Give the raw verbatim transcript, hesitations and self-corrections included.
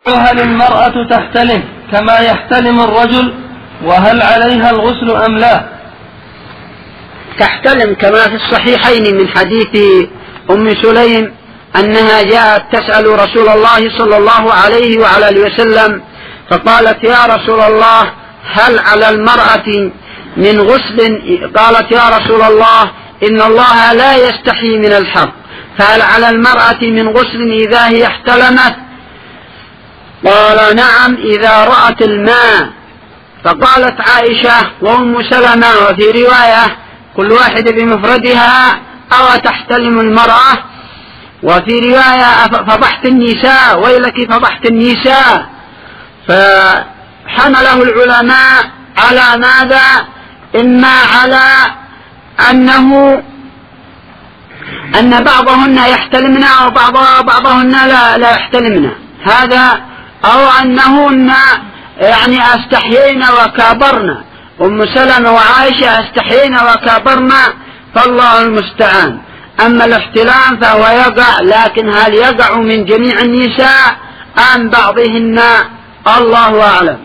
هل المرأة تحتلم كما يحتلم الرجل؟ وهل عليها الغسل أم لا؟ تحتلم كما في الصحيحين من حديث أم سليم أنها جاءت تسأل رسول الله صلى الله عليه وعلى آله وسلم فقالت: يا رسول الله، هل على المرأة من غسل؟ قالت: يا رسول الله، إن الله لا يستحي من الحق، فهل على المرأة من غسل إذا هي احتلمت؟ قال: نعم، إذا رأت الماء. فقالت عائشة وأم سلمة وفي رواية كل واحد بمفردها: أو تحتلم المرأة؟ وفي رواية: فضحت النساء، ويلك فضحت النساء. فحمله العلماء على ماذا؟ إما على أنه أن بعضهن يحتلمن وبعض بعضهن لا, لا يحتلمن، هذا، أو أنهن يعني استحيين وكابرن، أم سلمة وعائشة استحيين وكابرن، فالله المستعان. أما الاحتلام فهو يقع، لكن هل يقع من جميع النساء أم بعضهن؟ الله أعلم.